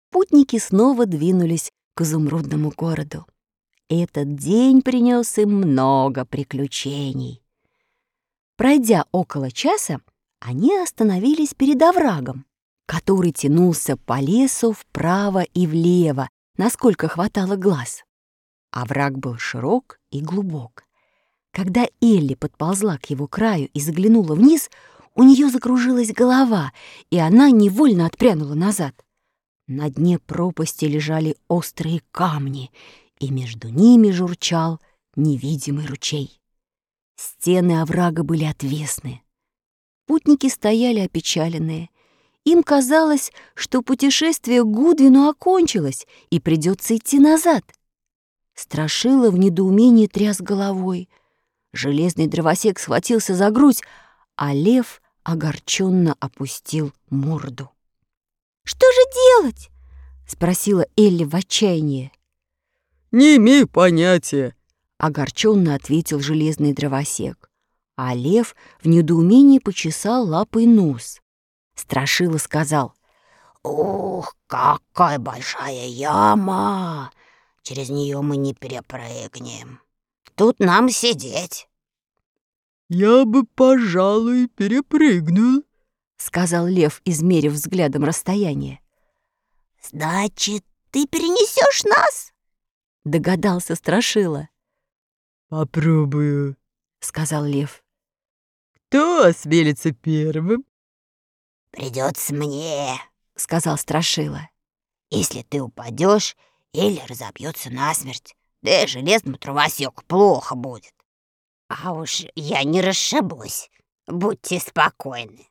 Путники снова двинулись к изумрудному городу. Этот день принес им много приключений. Пройдя около часа, они остановились перед оврагом, который тянулся по лесу вправо и влево, насколько хватало глаз. Овраг был широк и глубок. Когда Элли подползла к его краю и заглянула вниз, у нее закружилась голова, и она невольно отпрянула назад. На дне пропасти лежали острые камни, и между ними журчал невидимый ручей. Стены оврага были отвесны. Путники стояли опечаленные. Им казалось, что путешествие к Гудвину окончилось, и придется идти назад. Страшила в недоумении тряс головой. Железный дровосек схватился за грудь, а лев огорченно опустил морду. «Что же делать?» — спросила Элли в отчаянии. «Не имею понятия», — огорченно ответил железный дровосек. А лев в недоумении почесал лапой нос. Страшила сказал: «Ух, какая большая яма! Через нее мы не перепрыгнем. Тут нам сидеть». «Я бы, пожалуй, перепрыгнул», — сказал лев, измерив взглядом расстояние. «Значит, ты перенесешь нас?» — догадался Страшила. «Попробую», — сказал лев. «Кто осмелится первым?» «Придется мне», — сказал Страшила. «Если ты упадешь или разобьется насмерть, да и железному дровосеку плохо будет. А уж я не расшибусь, будьте спокойны».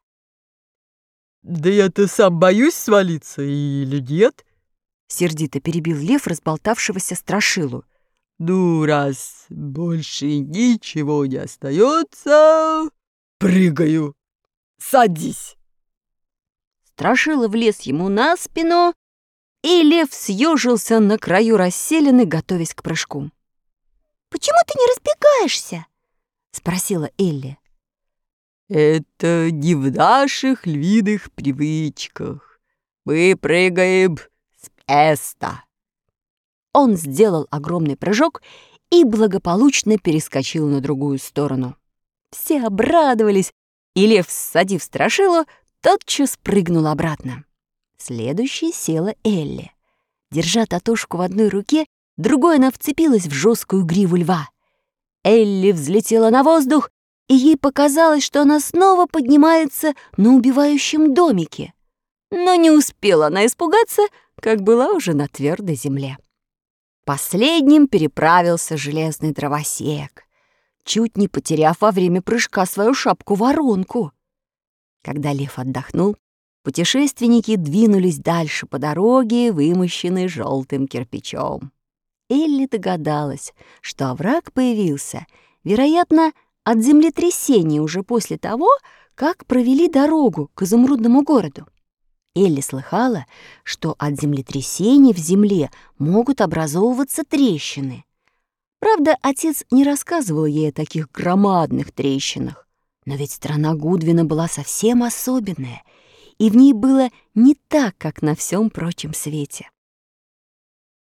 «Да я-то сам боюсь свалиться или нет?» — сердито перебил лев разболтавшегося Страшилу. «Ну, раз больше ничего не остается, прыгаю. Садись!» Страшила влез ему на спину, и лев съежился на краю расселены, готовясь к прыжку. «Почему ты не разбегаешься?» — спросила Элли. «Это не в наших львиных привычках. Мы прыгаем с места». Он сделал огромный прыжок и благополучно перескочил на другую сторону. Все обрадовались, и лев, ссадив Страшилу, тотчас прыгнул обратно. Следующей села Элли. Держа татушку в одной руке, другой она вцепилась в жесткую гриву льва. Элли взлетела на воздух, и ей показалось, что она снова поднимается на убивающем домике. Но не успела она испугаться, как была уже на твердой земле. Последним переправился железный дровосек, чуть не потеряв во время прыжка свою шапку-воронку. Когда лев отдохнул, путешественники двинулись дальше по дороге, вымощенной желтым кирпичом. Элли догадалась, что овраг появился, вероятно, от землетрясения уже после того, как провели дорогу к изумрудному городу. Элли слыхала, что от землетрясений в земле могут образовываться трещины. Правда, отец не рассказывал ей о таких громадных трещинах. Но ведь страна Гудвина была совсем особенная, и в ней было не так, как на всем прочем свете.